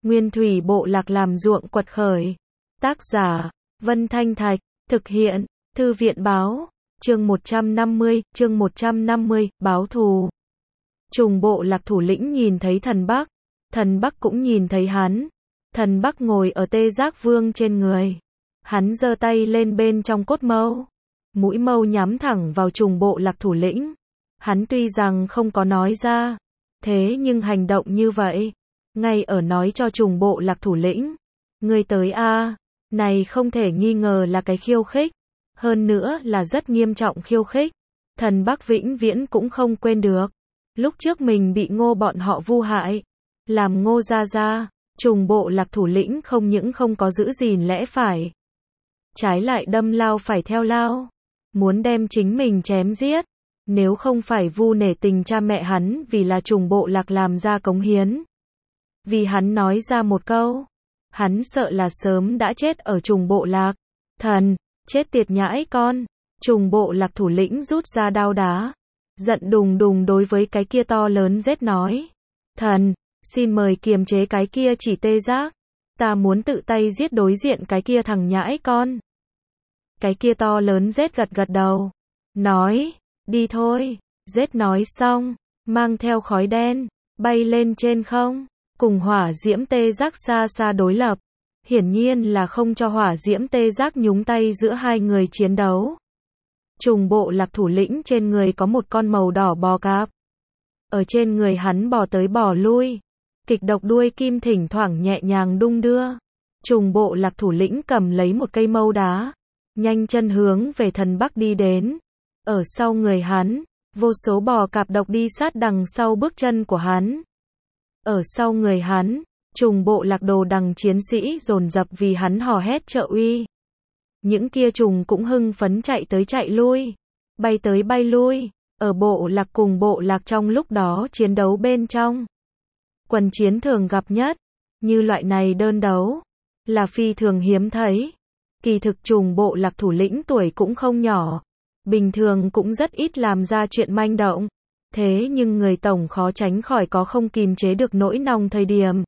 Nguyên thủy bộ lạc làm ruộng quật khởi. Tác giả, Vân Thanh Thạch, thực hiện, Thư viện báo, chương 150, báo thù. Trùng bộ lạc thủ lĩnh nhìn thấy thần Bắc cũng nhìn thấy hắn. Thần Bắc ngồi ở Tê Giác Vương trên người. Hắn giơ tay lên bên trong cốt mâu. Mũi mâu nhắm thẳng vào trùng bộ lạc thủ lĩnh. Hắn tuy rằng không có nói ra, thế nhưng hành động như vậy, ngay ở nói cho trùng bộ lạc thủ lĩnh. Ngươi tới a, này không thể nghi ngờ là cái khiêu khích. Hơn nữa là rất nghiêm trọng khiêu khích. Thần Bắc vĩnh viễn cũng không quên được. Lúc trước mình bị Ngô bọn họ vu hại. Làm Ngô ra, trùng bộ lạc thủ lĩnh không những không có giữ gìn lẽ phải. Trái lại đâm lao phải theo lao. Muốn đem chính mình chém giết. Nếu không phải vu nể tình cha mẹ hắn vì là trùng bộ lạc làm ra cống hiến. Vì hắn nói ra một câu. Hắn sợ là sớm đã chết ở trùng bộ lạc. Thần, chết tiệt nhãi con. Trùng bộ lạc thủ lĩnh rút ra đao đá. Giận đùng đùng đối với cái kia to lớn rết nói. Thần, xin mời kiềm chế cái kia chỉ Tê Giác. Ta muốn tự tay giết đối diện cái kia thằng nhãi con. Cái kia to lớn rết gật gật đầu. Nói, đi thôi. Rết nói xong, mang theo khói đen, bay lên trên không. Cùng hỏa diễm Tê Giác xa xa đối lập. Hiển nhiên là không cho hỏa diễm Tê Giác nhúng tay giữa hai người chiến đấu. Trùng bộ lạc thủ lĩnh trên người có một con màu đỏ bò cạp. Ở trên người hắn bò tới bò lui. Kịch độc đuôi kim thỉnh thoảng nhẹ nhàng đung đưa. Trùng bộ lạc thủ lĩnh cầm lấy một cây mâu đá. Nhanh chân hướng về thần Bắc đi đến. Ở sau người hắn, vô số bò cạp độc đi sát đằng sau bước chân của hắn. Ở sau người hắn, trùng bộ lạc đồ đằng chiến sĩ dồn dập vì hắn hò hét trợ uy. Những kia trùng cũng hưng phấn chạy tới chạy lui, bay tới bay lui, ở bộ lạc cùng bộ lạc trong lúc đó chiến đấu bên trong. Quần chiến thường gặp nhất, như loại này đơn đấu, là phi thường hiếm thấy. Kỳ thực trùng bộ lạc thủ lĩnh tuổi cũng không nhỏ, bình thường cũng rất ít làm ra chuyện manh động. Thế nhưng người tổng khó tránh khỏi có không kìm chế được nỗi nòng thời điểm.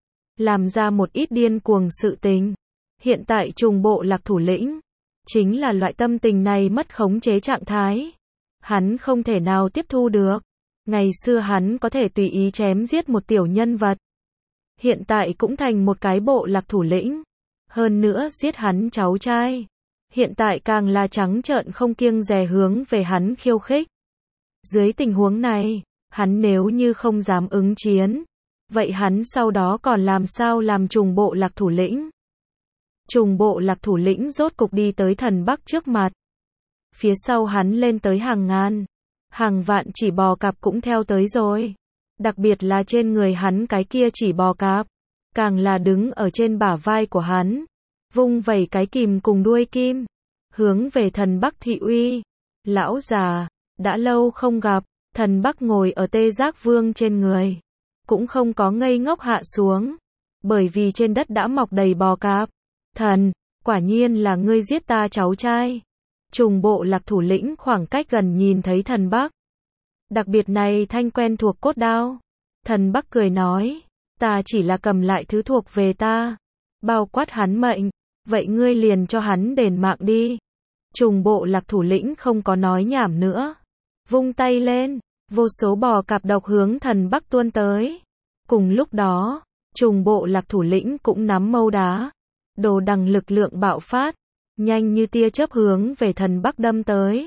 Làm ra một ít điên cuồng sự tình. Hiện tại trùng bộ lạc thủ lĩnh, chính là loại tâm tình này mất khống chế trạng thái. Hắn không thể nào tiếp thu được. Ngày xưa hắn có thể tùy ý chém giết một tiểu nhân vật. Hiện tại cũng thành một cái bộ lạc thủ lĩnh. Hơn nữa giết hắn cháu trai. Hiện tại càng là trắng trợn không kiêng dè hướng về hắn khiêu khích. Dưới tình huống này, hắn nếu như không dám ứng chiến, vậy hắn sau đó còn làm sao làm trùng bộ lạc thủ lĩnh? Trùng bộ lạc thủ lĩnh rốt cục đi tới thần Bắc trước mặt. Phía sau hắn lên tới hàng ngàn, hàng vạn chỉ bò cạp cũng theo tới rồi. Đặc biệt là trên người hắn cái kia chỉ bò cạp, càng là đứng ở trên bả vai của hắn, vung vẩy cái kìm cùng đuôi kim, hướng về thần Bắc thị uy. Lão già, đã lâu không gặp, thần Bắc ngồi ở Tê Giác Vương trên người, cũng không có ngây ngốc hạ xuống, bởi vì trên đất đã mọc đầy bò cạp. Thần, quả nhiên là ngươi giết ta cháu trai. Trùng bộ lạc thủ lĩnh khoảng cách gần nhìn thấy thần Bắc. Đặc biệt này thanh quen thuộc cốt đao. Thần Bắc cười nói, ta chỉ là cầm lại thứ thuộc về ta, bao quát hắn mệnh, vậy ngươi liền cho hắn đền mạng đi. Trùng bộ lạc thủ lĩnh không có nói nhảm nữa. Vung tay lên, vô số bò cạp độc hướng thần Bắc tuôn tới. Cùng lúc đó, trùng bộ lạc thủ lĩnh cũng nắm mâu đá. Đồ đằng lực lượng bạo phát, nhanh như tia chớp hướng về thần Bắc đâm tới.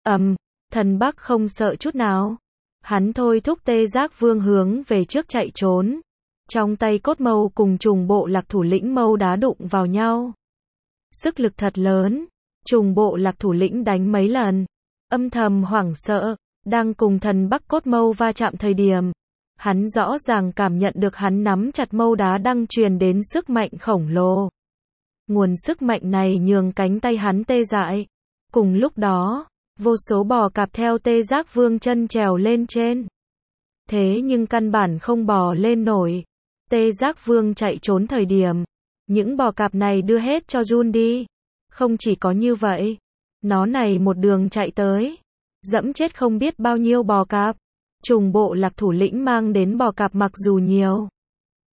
Thần Bắc không sợ chút nào. Hắn thôi thúc Tê Giác Vương hướng về trước chạy trốn. Trong tay cốt mâu cùng trùng bộ lạc thủ lĩnh mâu đá đụng vào nhau. Sức lực thật lớn, trùng bộ lạc thủ lĩnh đánh mấy lần. Âm thầm hoảng sợ, đang cùng thần Bắc cốt mâu va chạm thời điểm. Hắn rõ ràng cảm nhận được hắn nắm chặt mâu đá đang truyền đến sức mạnh khổng lồ. Nguồn sức mạnh này nhường cánh tay hắn tê dại. Cùng lúc đó, vô số bò cạp theo Tê Giác Vương chân trèo lên trên. Thế nhưng căn bản không bò lên nổi. Tê Giác Vương chạy trốn thời điểm, những bò cạp này đưa hết cho Jun đi. Không chỉ có như vậy, nó này một đường chạy tới, dẫm chết không biết bao nhiêu bò cạp. Trùng bộ lạc thủ lĩnh mang đến bò cạp mặc dù nhiều,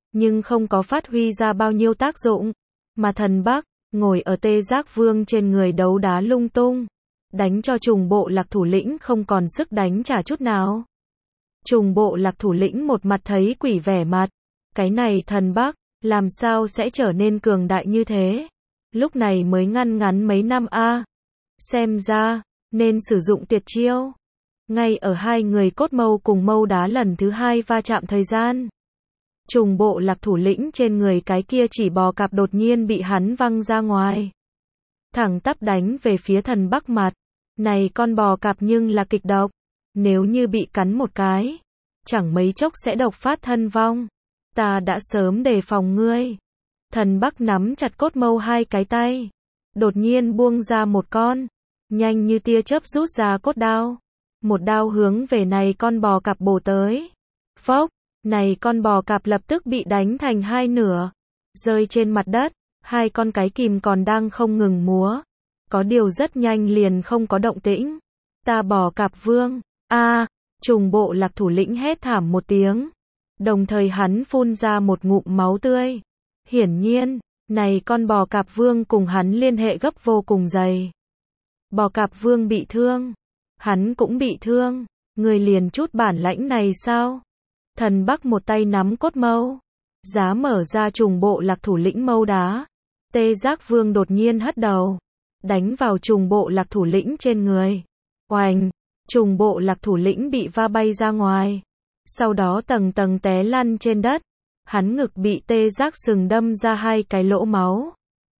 nhưng không có phát huy ra bao nhiêu tác dụng, mà thần Bắc, ngồi ở Tê Giác Vương trên người đấu đá lung tung, đánh cho Trùng Bộ Lạc thủ lĩnh không còn sức đánh trả chút nào. Trùng Bộ Lạc thủ lĩnh một mặt thấy quỷ vẻ mặt, cái này thần Bắc, làm sao sẽ trở nên cường đại như thế? Lúc này mới ngắn mấy năm a, xem ra, nên sử dụng tuyệt chiêu. Ngay ở hai người cốt mâu cùng mâu đá lần thứ hai va chạm thời gian. Trùng Bộ Lạc thủ lĩnh trên người cái kia chỉ bò cạp đột nhiên bị hắn văng ra ngoài. Thẳng tắp đánh về phía thần Bắc mặt. Này con bò cạp nhưng là kịch độc. Nếu như bị cắn một cái, chẳng mấy chốc sẽ độc phát thân vong. Ta đã sớm đề phòng ngươi. Thần Bắc nắm chặt cốt mâu hai cái tay. Đột nhiên buông ra một con. Nhanh như tia chớp rút ra cốt đao. Một đao hướng về này con bò cạp bổ tới. Phốc, này con bò cạp lập tức bị đánh thành hai nửa. Rơi trên mặt đất, hai con cái kìm còn đang không ngừng múa. Có điều rất nhanh liền không có động tĩnh. Ta bò cạp vương, Trùng Bộ Lạc thủ lĩnh hét thảm một tiếng. Đồng thời hắn phun ra một ngụm máu tươi. Hiển nhiên, này con bò cạp vương cùng hắn liên hệ gấp vô cùng dày. Bò cạp vương bị thương. Hắn cũng bị thương. Người liền chút bản lãnh này sao? Thần Bắc một tay nắm cốt mâu. Giá mở ra Trùng Bộ Lạc thủ lĩnh mâu đá. Tê Giác Vương đột nhiên hất đầu. Đánh vào Trùng Bộ Lạc thủ lĩnh trên người. Oành! Trùng Bộ Lạc thủ lĩnh bị va bay ra ngoài. Sau đó tầng tầng té lăn trên đất. Hắn ngực bị Tê Giác sừng đâm ra hai cái lỗ máu.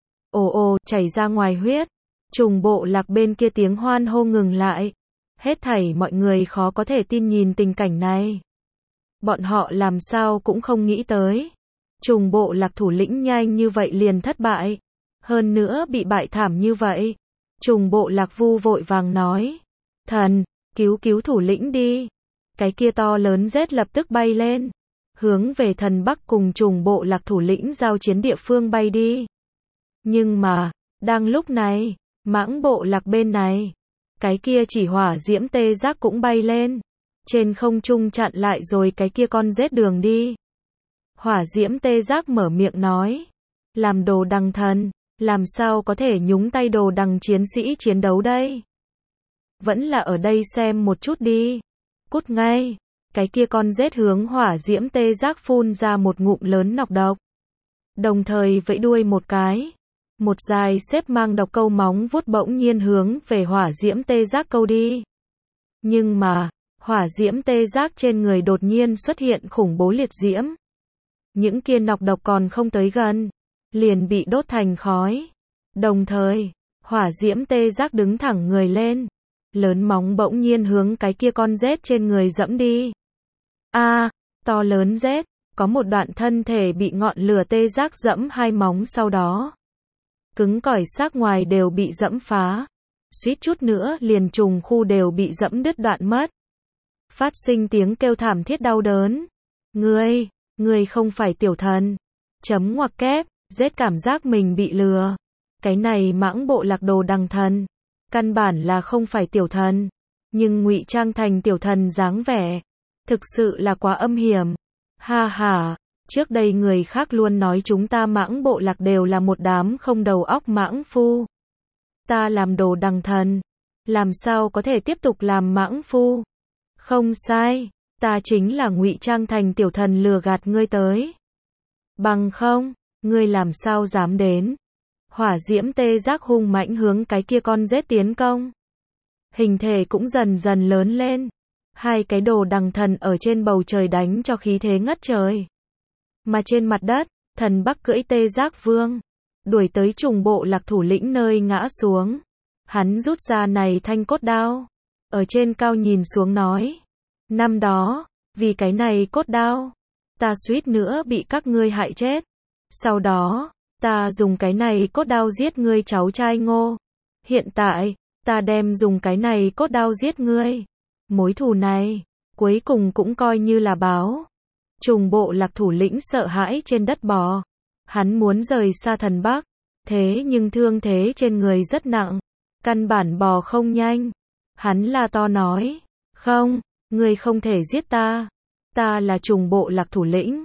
Ồ, chảy ra ngoài huyết. Trùng Bộ Lạc bên kia tiếng hoan hô ngừng lại. Hết thảy mọi người khó có thể tin nhìn tình cảnh này. Bọn họ làm sao cũng không nghĩ tới. Trùng Bộ Lạc thủ lĩnh nhanh như vậy liền thất bại. Hơn nữa bị bại thảm như vậy. Trùng Bộ Lạc Vu vội vàng nói. Thần, cứu thủ lĩnh đi. Cái kia to lớn rết lập tức bay lên. Hướng về thần Bắc cùng Trùng Bộ Lạc thủ lĩnh giao chiến địa phương bay đi. Nhưng mà, đang lúc này, Mãng Bộ Lạc bên này. Cái kia chỉ hỏa diễm Tê Giác cũng bay lên. Trên không trung chặn lại rồi cái kia con rết đường đi. Hỏa diễm Tê Giác mở miệng nói. Làm đồ đằng thần, làm sao có thể nhúng tay đồ đằng chiến sĩ chiến đấu đây? Vẫn là ở đây xem một chút đi. Cút ngay. Cái kia con rết hướng hỏa diễm Tê Giác phun ra một ngụm lớn nọc độc. Đồng thời vẫy đuôi một cái. Một dài xếp mang độc câu móng vuốt bỗng nhiên hướng về hỏa diễm Tê Giác câu đi. Nhưng mà, hỏa diễm Tê Giác trên người đột nhiên xuất hiện khủng bố liệt diễm. Những kia nọc độc còn không tới gần, liền bị đốt thành khói. Đồng thời, hỏa diễm Tê Giác đứng thẳng người lên. Lớn móng bỗng nhiên hướng cái kia con rết trên người dẫm đi. To lớn rết, có một đoạn thân thể bị ngọn lửa Tê Giác dẫm hai móng sau đó. Cứng cỏi xác ngoài đều bị dẫm phá. Suýt chút nữa liền trùng khu đều bị dẫm đứt đoạn mất. Phát sinh tiếng kêu thảm thiết đau đớn. Ngươi không phải tiểu thần. Chấm ngoặc kép, rết cảm giác mình bị lừa. Cái này Mãng Bộ Lạc đồ đằng thần. Căn bản là không phải tiểu thần. Nhưng ngụy trang thành tiểu thần dáng vẻ. Thực sự là quá âm hiểm. Ha, trước đây người khác luôn nói chúng ta Mãng Bộ Lạc đều là một đám không đầu óc mãng phu. Ta làm đồ đằng thần. Làm sao có thể tiếp tục làm mãng phu? Không sai, ta chính là ngụy trang thành tiểu thần lừa gạt ngươi tới. Bằng không, ngươi làm sao dám đến? Hỏa diễm Tê Giác hung mãnh hướng cái kia con rết tiến công. Hình thể cũng dần dần lớn lên. Hai cái đồ đằng thần ở trên bầu trời đánh cho khí thế ngất trời. Mà trên mặt đất, thần Bắc cưỡi Tê Giác Vương, đuổi tới Trùng Bộ Lạc thủ lĩnh nơi ngã xuống. Hắn rút ra này thanh cốt đao, ở trên cao nhìn xuống nói. Năm đó, vì cái này cốt đao, ta suýt nữa bị các ngươi hại chết. Sau đó, ta dùng cái này cốt đao giết ngươi cháu trai Ngô. Hiện tại, ta đem dùng cái này cốt đao giết ngươi. Mối thù này, cuối cùng cũng coi như là báo. Trùng Bộ Lạc thủ lĩnh sợ hãi trên đất bò. Hắn muốn rời xa thần Bắc. Thế nhưng thương thế trên người rất nặng. Căn bản bò không nhanh. Hắn la to nói. Không, ngươi không thể giết ta. Ta là Trùng Bộ Lạc thủ lĩnh.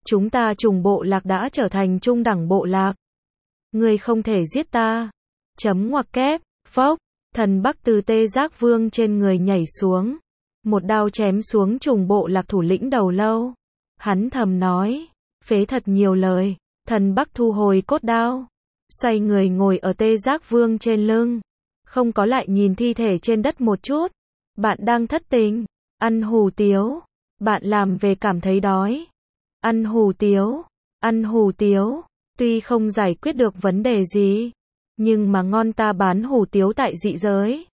Chúng ta trùng bộ lạc đã trở thành trung đẳng bộ lạc. Ngươi không thể giết ta. Chấm ngoặc kép, phốc, thần Bắc từ Tê Giác Vương trên người nhảy xuống. Một đao chém xuống trùng bộ lạc thủ lĩnh Đầu Lâu. Hắn thầm nói, phế thật nhiều lời. Thần Bắc thu hồi cốt đao. Xoay người ngồi ở Tê Giác Vương trên lưng. Không có lại nhìn thi thể trên đất một chút. Bạn đang thất tình. Ăn hủ tiếu. Bạn làm về cảm thấy đói. Ăn hủ tiếu. Ăn hủ tiếu. Tuy không giải quyết được vấn đề gì. Nhưng mà ngon, ta bán hủ tiếu tại dị giới.